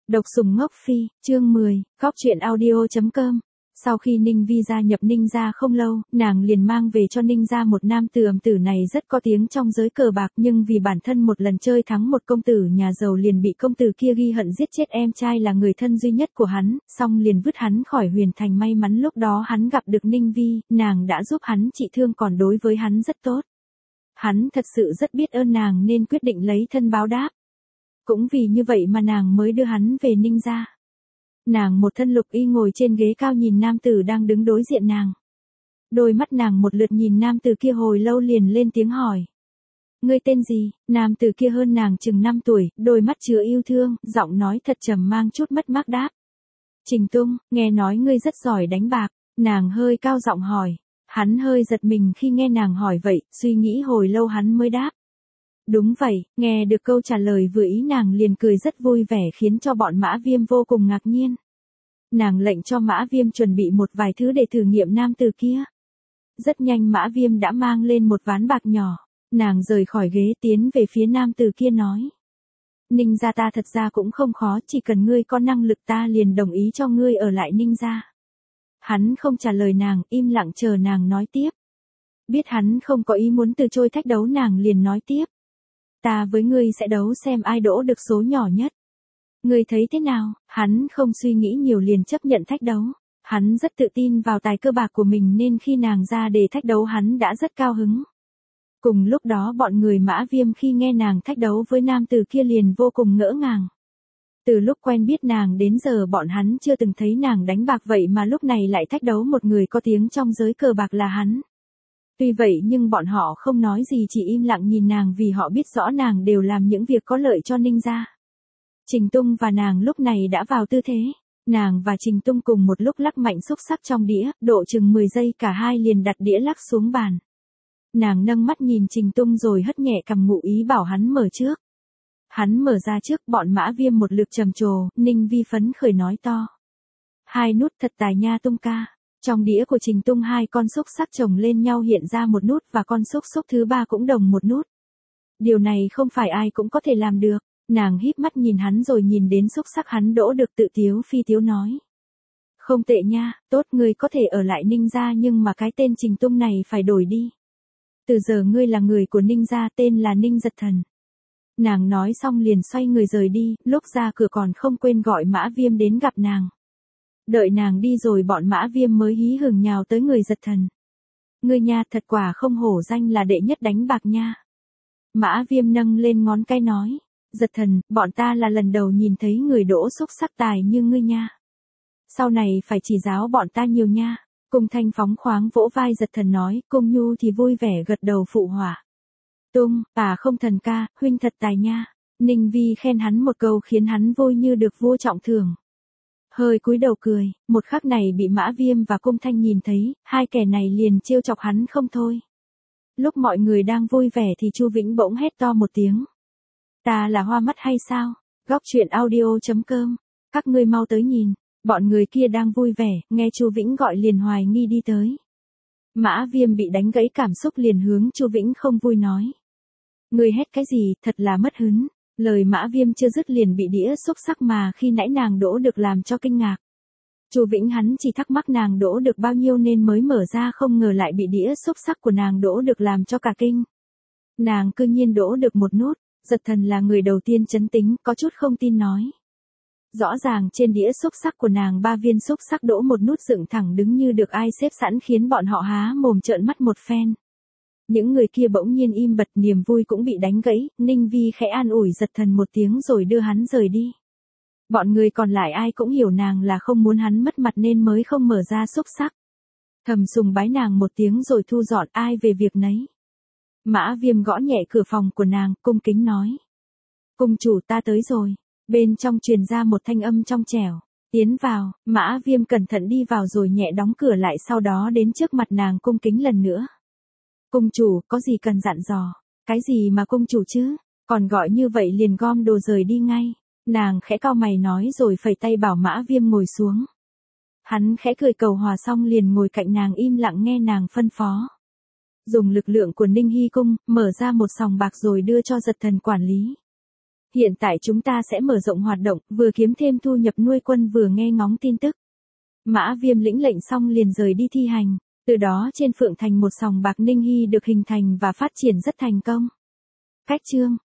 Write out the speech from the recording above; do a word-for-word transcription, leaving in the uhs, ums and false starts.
Độc sủng ngốc phi, chương mười, góc truyện audio.com. Sau khi Ninh Vi gia nhập Ninh gia không lâu, nàng liền mang về cho Ninh gia một nam tử. Ẩm tử này rất có tiếng trong giới cờ bạc, nhưng vì bản thân một lần chơi thắng một công tử nhà giàu liền bị công tử kia ghi hận giết chết em trai là người thân duy nhất của hắn, xong liền vứt hắn khỏi huyền thành. May mắn lúc đó hắn gặp được Ninh Vi, nàng đã giúp hắn trị thương còn đối với hắn rất tốt. Hắn thật sự rất biết ơn nàng nên quyết định lấy thân báo đáp. Cũng vì như vậy mà nàng mới đưa hắn về Ninh gia. Nàng một thân lục y ngồi trên ghế cao nhìn nam tử đang đứng đối diện nàng. Đôi mắt nàng một lượt nhìn nam tử kia hồi lâu liền lên tiếng hỏi. Ngươi tên gì? Nam tử kia hơn nàng chừng năm tuổi, đôi mắt chứa yêu thương, giọng nói thật trầm mang chút mất mát đáp. Trình Tung, nghe nói ngươi rất giỏi đánh bạc. Nàng hơi cao giọng hỏi. Hắn hơi giật mình khi nghe nàng hỏi vậy, suy nghĩ hồi lâu hắn mới đáp. Đúng vậy, nghe được câu trả lời vừa ý nàng liền cười rất vui vẻ khiến cho bọn Mã Viêm vô cùng ngạc nhiên. Nàng lệnh cho Mã Viêm chuẩn bị một vài thứ để thử nghiệm nam tử kia. Rất nhanh Mã Viêm đã mang lên một ván bạc nhỏ, nàng rời khỏi ghế tiến về phía nam tử kia nói. Ninh gia ta thật ra cũng không khó, chỉ cần ngươi có năng lực ta liền đồng ý cho ngươi ở lại Ninh gia. Hắn không trả lời nàng, im lặng chờ nàng nói tiếp. Biết hắn không có ý muốn từ chối thách đấu nàng liền nói tiếp. Ta với ngươi sẽ đấu xem ai đỗ được số nhỏ nhất. Ngươi thấy thế nào? Hắn không suy nghĩ nhiều liền chấp nhận thách đấu. Hắn rất tự tin vào tài cơ bạc của mình nên khi nàng ra để thách đấu hắn đã rất cao hứng. Cùng lúc đó bọn người Mã Viêm khi nghe nàng thách đấu với nam tử kia liền vô cùng ngỡ ngàng. Từ lúc quen biết nàng đến giờ bọn hắn chưa từng thấy nàng đánh bạc vậy mà lúc này lại thách đấu một người có tiếng trong giới cờ bạc là hắn. Tuy vậy nhưng bọn họ không nói gì chỉ im lặng nhìn nàng vì họ biết rõ nàng đều làm những việc có lợi cho Ninh gia. Trình Tung và nàng lúc này đã vào tư thế. Nàng và Trình Tung cùng một lúc lắc mạnh xúc sắc trong đĩa, độ chừng mười giây cả hai liền đặt đĩa lắc xuống bàn. Nàng nâng mắt nhìn Trình Tung rồi hất nhẹ cằm ngụ ý bảo hắn mở trước. Hắn mở ra trước bọn Mã Viêm một lượt trầm trồ, Ninh Vi phấn khởi nói to. Hai nút thật tài nha Tung ca. Trong đĩa của Trình Tung hai con xúc sắc chồng lên nhau hiện ra một nút và con xúc xúc thứ ba cũng đồng một nút. Điều này không phải ai cũng có thể làm được. Nàng híp mắt nhìn hắn rồi nhìn đến xúc sắc hắn đỗ được tự tiếu phi tiếu nói. Không tệ nha, tốt ngươi có thể ở lại Ninh gia nhưng mà cái tên Trình Tung này phải đổi đi. Từ giờ ngươi là người của Ninh gia tên là Ninh Giật Thần. Nàng nói xong liền xoay người rời đi, lúc ra cửa còn không quên gọi Mã Viêm đến gặp nàng. Đợi nàng đi rồi bọn Mã Viêm mới hí hửng nhào tới người Giật Thần. Ngươi nha thật quả không hổ danh là đệ nhất đánh bạc nha. Mã Viêm nâng lên ngón cái nói. Giật Thần, bọn ta là lần đầu nhìn thấy người đỗ xúc sắc tài như ngươi nha. Sau này phải chỉ giáo bọn ta nhiều nha. Cung Thanh phóng khoáng vỗ vai Giật Thần nói, Cung Nhu thì vui vẻ gật đầu phụ họa. Tung, à không Thần ca, huynh thật tài nha. Ninh Vi khen hắn một câu khiến hắn vui như được vua trọng thưởng. Hơi cúi đầu cười, một khắc này bị Mã Viêm và Cung Thanh nhìn thấy, hai kẻ này liền trêu chọc hắn không thôi. Lúc mọi người đang vui vẻ thì Chu Vĩnh bỗng hét to một tiếng. Ta là hoa mắt hay sao? Góc truyện audio.com. Các ngươi mau tới nhìn. Bọn người kia đang vui vẻ, nghe Chu Vĩnh gọi liền hoài nghi đi tới. Mã Viêm bị đánh gãy cảm xúc liền hướng Chu Vĩnh không vui nói. Ngươi hét cái gì, thật là mất hứng. Lời Mã Viêm chưa dứt liền bị đĩa xúc sắc mà khi nãy nàng đỗ được làm cho kinh ngạc. Chu Vĩnh hắn chỉ thắc mắc nàng đỗ được bao nhiêu nên mới mở ra không ngờ lại bị đĩa xúc sắc của nàng đỗ được làm cho cả kinh. Nàng cư nhiên đỗ được một nút. Giật Thần là người đầu tiên chấn tĩnh, có chút không tin nói. Rõ ràng trên đĩa xúc sắc của nàng ba viên xúc sắc đỗ một nút dựng thẳng đứng như được ai xếp sẵn khiến bọn họ há mồm trợn mắt một phen. Những người kia bỗng nhiên im bặt niềm vui cũng bị đánh gãy, Ninh Vi khẽ an ủi Giật Thần một tiếng rồi đưa hắn rời đi. Bọn người còn lại ai cũng hiểu nàng là không muốn hắn mất mặt nên mới không mở ra xúc sắc. Thầm sùng bái nàng một tiếng rồi thu dọn ai về việc nấy. Mã Viêm gõ nhẹ cửa phòng của nàng, cung kính nói. Cung chủ ta tới rồi. Bên trong truyền ra một thanh âm trong trẻo. Tiến vào, Mã Viêm cẩn thận đi vào rồi nhẹ đóng cửa lại sau đó đến trước mặt nàng cung kính lần nữa. Cung chủ, có gì cần dặn dò? Cái gì mà cung chủ chứ? Còn gọi như vậy liền gom đồ rời đi ngay. Nàng khẽ cau mày nói rồi phẩy tay bảo Mã Viêm ngồi xuống. Hắn khẽ cười cầu hòa xong liền ngồi cạnh nàng im lặng nghe nàng phân phó. Dùng lực lượng của Ninh Hy Cung, mở ra một sòng bạc rồi đưa cho Giật Thần quản lý. hiện tại chúng ta sẽ mở rộng hoạt động, vừa kiếm thêm thu nhập nuôi quân vừa nghe ngóng tin tức. Mã Viêm lĩnh lệnh xong liền rời đi thi hành, từ đó trên Phượng Thành một sòng bạc Ninh Hy được hình thành và phát triển rất thành công. Cách chương